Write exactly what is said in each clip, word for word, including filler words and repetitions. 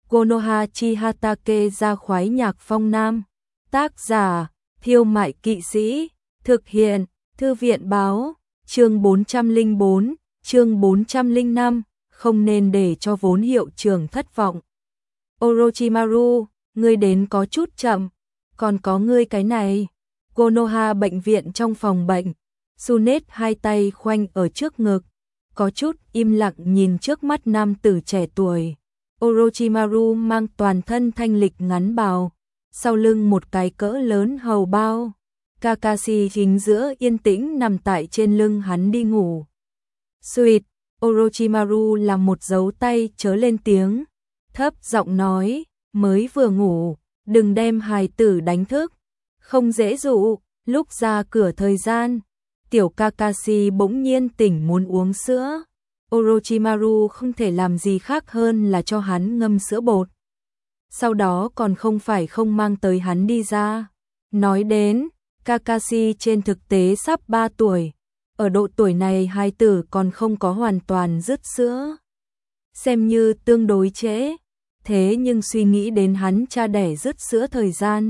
Konoha Chihatake ra khoái nhạc phong nam. Tác giả, Thiêu Mại Kỵ Sĩ. Thực hiện, Thư viện Báo. Chương bốn trăm lẻ bốn, chương bốn trăm lẻ năm, không nên để cho vốn hiệu trưởng thất vọng. Orochimaru, ngươi đến có chút chậm, còn có ngươi cái này. Konoha bệnh viện trong phòng bệnh. Tsunade hai tay khoanh ở trước ngực, có chút im lặng nhìn trước mắt nam tử trẻ tuổi. Orochimaru mang toàn thân thanh lịch ngắn bào, sau lưng một cái cỡ lớn hầu bao. Kakashi chính giữa yên tĩnh nằm tại trên lưng hắn đi ngủ. Sweet, Orochimaru làm một dấu tay chớ lên tiếng, thấp giọng nói, mới vừa ngủ, đừng đem hài tử đánh thức, không dễ dụ. Lúc ra cửa thời gian, tiểu Kakashi bỗng nhiên tỉnh muốn uống sữa. Orochimaru không thể làm gì khác hơn là cho hắn ngâm sữa bột. Sau đó còn không phải không mang tới hắn đi ra. Nói đến, Kakashi trên thực tế sắp ba tuổi. Ở độ tuổi này hài tử còn không có hoàn toàn dứt sữa, xem như tương đối trễ. Thế nhưng suy nghĩ đến hắn cha đẻ dứt sữa thời gian,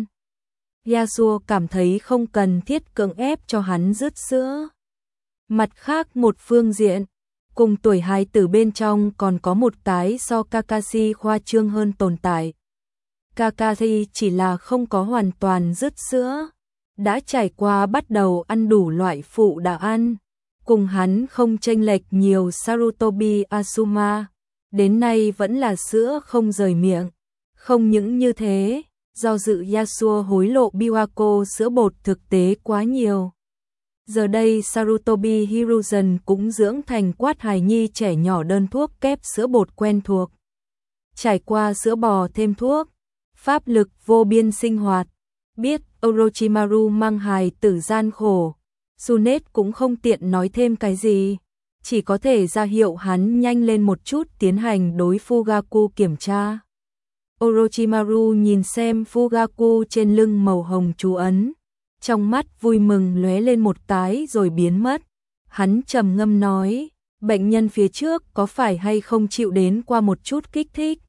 Yasuo cảm thấy không cần thiết cưỡng ép cho hắn dứt sữa. Mặt khác một phương diện, cùng tuổi hài tử bên trong còn có một cái so Kakashi khoa trương hơn tồn tại. Kakashi chỉ là không có hoàn toàn dứt sữa, đã trải qua bắt đầu ăn đủ loại phụ đã ăn, cùng hắn không chênh lệch nhiều Sarutobi Asuma, đến nay vẫn là sữa không rời miệng. Không những như thế, do dự Yasuo hối lộ Biwako sữa bột thực tế quá nhiều. Giờ đây Sarutobi Hiruzen cũng dưỡng thành quát hài nhi trẻ nhỏ đơn thuốc kép sữa bột quen thuộc. Trải qua sữa bò thêm thuốc, pháp lực vô biên sinh hoạt. Biết Orochimaru mang hài tử gian khổ, Tsunade cũng không tiện nói thêm cái gì, chỉ có thể ra hiệu hắn nhanh lên một chút tiến hành đối Fugaku kiểm tra. Orochimaru nhìn xem Fugaku trên lưng màu hồng chú ấn, trong mắt vui mừng lóe lên một cái rồi biến mất. Hắn trầm ngâm nói, bệnh nhân phía trước có phải hay không chịu đến qua một chút kích thích.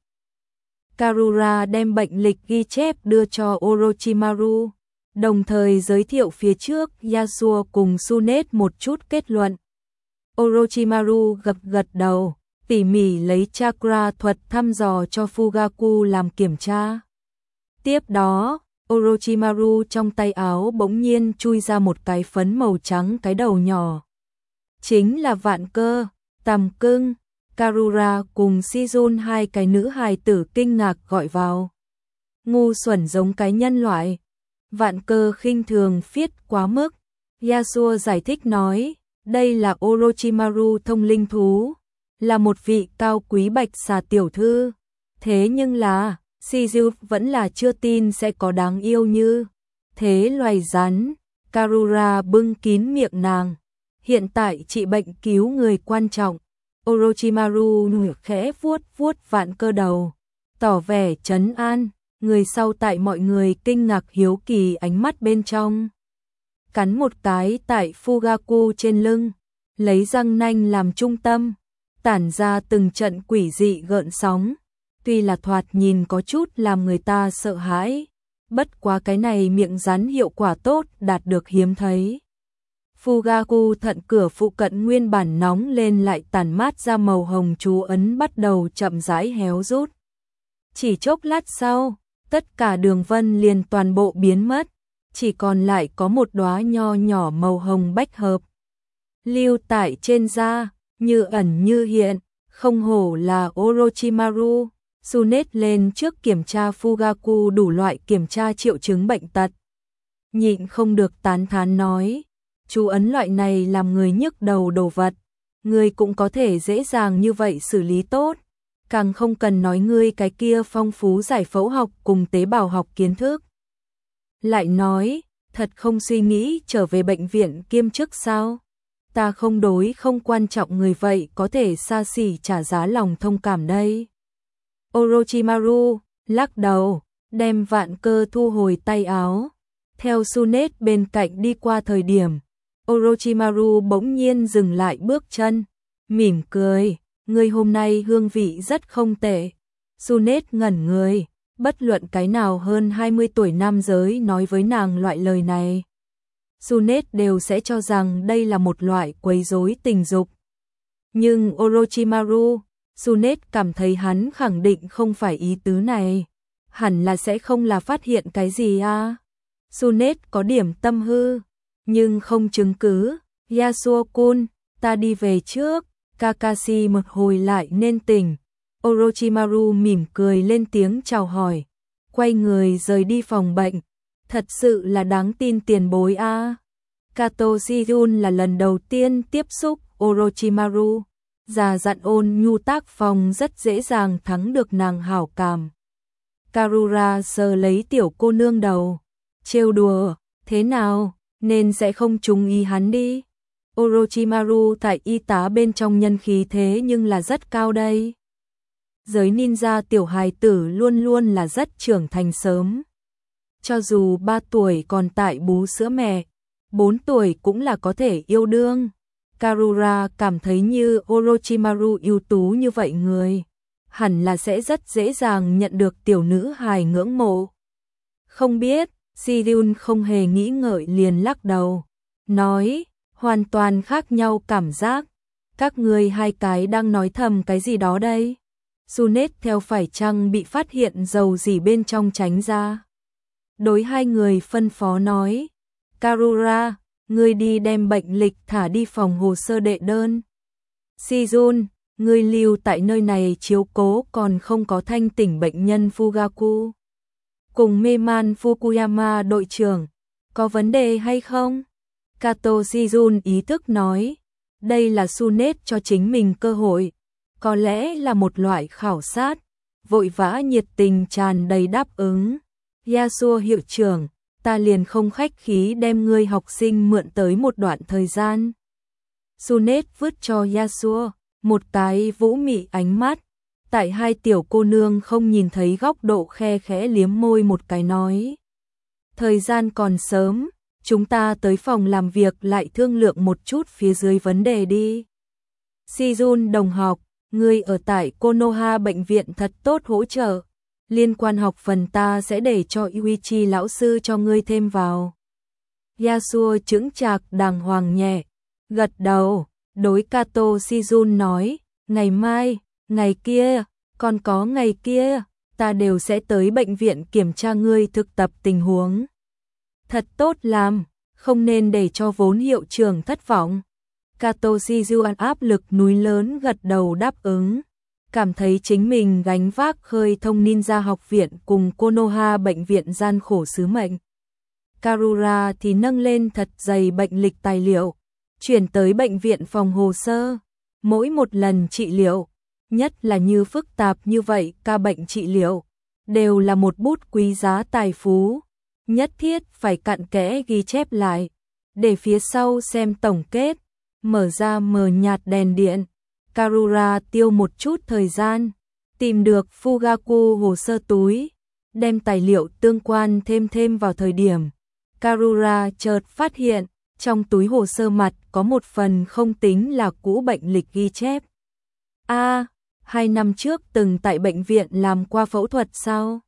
Karura đem bệnh lịch ghi chép đưa cho Orochimaru, đồng thời giới thiệu phía trước Yasuo cùng Tsunade một chút kết luận. Orochimaru gật gật đầu, tỉ mỉ lấy chakra thuật thăm dò cho Fugaku làm kiểm tra. Tiếp đó, Orochimaru trong tay áo bỗng nhiên chui ra một cái phấn màu trắng cái đầu nhỏ. Chính là Vạn Cơ, Tằm Cưng. Karura cùng Shizun hai cái nữ hài tử kinh ngạc gọi vào. Ngu xuẩn giống cái nhân loại. Vạn Cơ khinh thường phiết quá mức. Yasuo giải thích nói, đây là Orochimaru thông linh thú, là một vị cao quý bạch xà tiểu thư. Thế nhưng là, Shizu vẫn là chưa tin sẽ có đáng yêu như thế loài rắn. Karura bưng kín miệng nàng. Hiện tại trị bệnh cứu người quan trọng. Orochimaru khẽ vuốt vuốt Vạn Cơ đầu, tỏ vẻ trấn an. Người sau tại mọi người kinh ngạc hiếu kỳ ánh mắt bên trong, cắn một cái tại Fugaku trên lưng, lấy răng nanh làm trung tâm, tản ra từng trận quỷ dị gợn sóng. Tuy là thoạt nhìn có chút làm người ta sợ hãi, bất quá cái này miệng rắn hiệu quả tốt đạt được hiếm thấy. Fugaku thận cửa phụ cận nguyên bản nóng lên lại tản mát ra màu hồng chú ấn bắt đầu chậm rãi héo rút. Chỉ chốc lát sau, tất cả đường vân liền toàn bộ biến mất, chỉ còn lại có một đóa nho nhỏ màu hồng bách hợp lưu tại trên da, như ẩn như hiện. Không hổ là Orochimaru. Tsunade lên trước kiểm tra Fugaku đủ loại kiểm tra triệu chứng bệnh tật, nhịn không được tán thán nói, chú ấn loại này làm người nhức đầu đồ vật, người cũng có thể dễ dàng như vậy xử lý tốt, càng không cần nói ngươi cái kia phong phú giải phẫu học cùng tế bào học kiến thức. Lại nói, thật không suy nghĩ trở về bệnh viện kiêm chức sao? Ta không đối không quan trọng người vậy có thể xa xỉ trả giá lòng thông cảm đây. Orochimaru lắc đầu, đem Vạn Cơ thu hồi tay áo. Theo Tsunade bên cạnh đi qua thời điểm, Orochimaru bỗng nhiên dừng lại bước chân, mỉm cười, ngươi hôm nay hương vị rất không tệ. Sunet ngẩn người, bất luận cái nào hơn hai mươi tuổi nam giới nói với nàng loại lời này. Sunet đều sẽ cho rằng đây là một loại quấy rối tình dục. Nhưng Orochimaru, Sunet cảm thấy hắn khẳng định không phải ý tứ này. Hẳn là sẽ không là phát hiện cái gì à. Sunet có điểm tâm hư, nhưng không chứng cứ. Yasuo-kun, ta đi về trước. Kakashi một hồi lại nên tỉnh. Orochimaru mỉm cười lên tiếng chào hỏi, quay người rời đi phòng bệnh. Thật sự là đáng tin tiền bối a. À. Kato Shizun là lần đầu tiên tiếp xúc Orochimaru, già dặn ôn nhu tác phong rất dễ dàng thắng được nàng hảo cảm. Karura sờ lấy tiểu cô nương đầu, trêu đùa, thế nào, nên sẽ không trúng ý hắn đi. Orochimaru tại y tá bên trong nhân khí thế nhưng là rất cao đây. Giới ninja tiểu hài tử luôn luôn là rất trưởng thành sớm. Cho dù ba tuổi còn tại bú sữa mẹ, bốn tuổi cũng là có thể yêu đương. Karura cảm thấy như Orochimaru ưu tú như vậy người, hẳn là sẽ rất dễ dàng nhận được tiểu nữ hài ngưỡng mộ. Không biết, Shirun không hề nghĩ ngợi liền lắc đầu, nói, hoàn toàn khác nhau cảm giác. Các người hai cái đang nói thầm cái gì đó đây? Sunet theo phải chăng bị phát hiện dầu gì bên trong tránh ra. Đối hai người phân phó nói, Karura, ngươi đi đem bệnh lịch thả đi phòng hồ sơ đệ đơn. Shizun, ngươi lưu tại nơi này chiếu cố còn không có thanh tỉnh bệnh nhân Fugaku. Cùng mê man Fukuyama đội trưởng, có vấn đề hay không? Kato Shizun ý thức nói, đây là Sunet cho chính mình cơ hội, có lẽ là một loại khảo sát, vội vã nhiệt tình tràn đầy đáp ứng. Yasuo hiệu trưởng, ta liền không khách khí đem ngươi học sinh mượn tới một đoạn thời gian. Sunet vứt cho Yasuo một cái vũ mị ánh mắt, tại hai tiểu cô nương không nhìn thấy góc độ khe khẽ liếm môi một cái nói. Thời gian còn sớm, chúng ta tới phòng làm việc lại thương lượng một chút phía dưới vấn đề đi. Shizun đồng học, ngươi ở tại Konoha bệnh viện thật tốt hỗ trợ. Liên quan học phần ta sẽ để cho Yuichi lão sư cho ngươi thêm vào. Yasuo chững chạc đàng hoàng nhẹ, gật đầu, đối Kato Shizun nói, ngày mai, ngày kia, còn có ngày kia, ta đều sẽ tới bệnh viện kiểm tra ngươi thực tập tình huống. Thật tốt làm, không nên để cho vốn hiệu trưởng thất vọng. Kato Shizun áp lực núi lớn gật đầu đáp ứng, cảm thấy chính mình gánh vác khơi thông ninja học viện cùng Konoha bệnh viện gian khổ sứ mệnh. Karura thì nâng lên thật dày bệnh lịch tài liệu, chuyển tới bệnh viện phòng hồ sơ. Mỗi một lần trị liệu, nhất là như phức tạp như vậy ca bệnh trị liệu, đều là một bút quý giá tài phú, nhất thiết phải cặn kẽ ghi chép lại, để phía sau xem tổng kết. Mở ra mờ nhạt đèn điện, Karura tiêu một chút thời gian, tìm được Fugaku hồ sơ túi, đem tài liệu tương quan thêm thêm vào thời điểm. Karura chợt phát hiện, trong túi hồ sơ mặt có một phần không tính là cũ bệnh lịch ghi chép. A, à, hai năm trước từng tại bệnh viện làm qua phẫu thuật sao?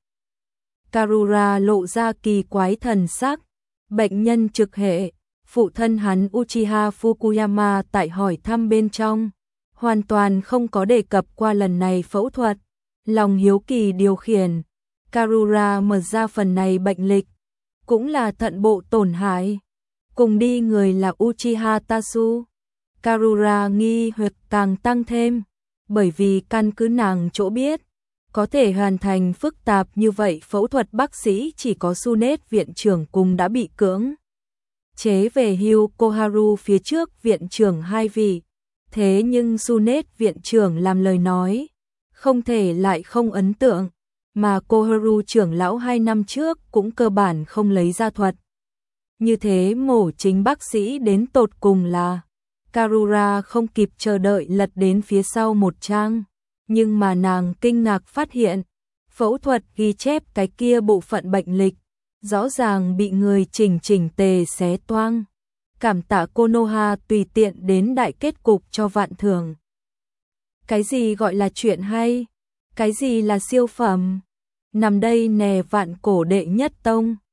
Karura lộ ra kỳ quái thần sắc, bệnh nhân trực hệ. Phụ thân hắn Uchiha Fukuyama tại hỏi thăm bên trong, hoàn toàn không có đề cập qua lần này phẫu thuật. Lòng hiếu kỳ điều khiển, Karura mở ra phần này bệnh lịch, cũng là thận bộ tổn hại. Cùng đi người là Uchiha Tasu. Karura nghi hoặc càng tăng thêm, bởi vì căn cứ nàng chỗ biết, có thể hoàn thành phức tạp như vậy phẫu thuật bác sĩ chỉ có Sunet viện trưởng cùng đã bị cưỡng chế về hưu Koharu phía trước viện trưởng hai vị. Thế nhưng Sunet viện trưởng làm lời nói, không thể lại không ấn tượng, mà Koharu trưởng lão hai năm trước cũng cơ bản không lấy ra thuật. Như thế mổ chính bác sĩ đến tột cùng là, Karura không kịp chờ đợi lật đến phía sau một trang, nhưng mà nàng kinh ngạc phát hiện, phẫu thuật ghi chép cái kia bộ phận bệnh lịch, rõ ràng bị người chỉnh chỉnh tề xé toang. Cảm tạ Konoha tùy tiện đến đại kết cục cho vạn thường. Cái gì gọi là chuyện hay? Cái gì là siêu phẩm? Nằm đây nè vạn cổ đệ nhất tông.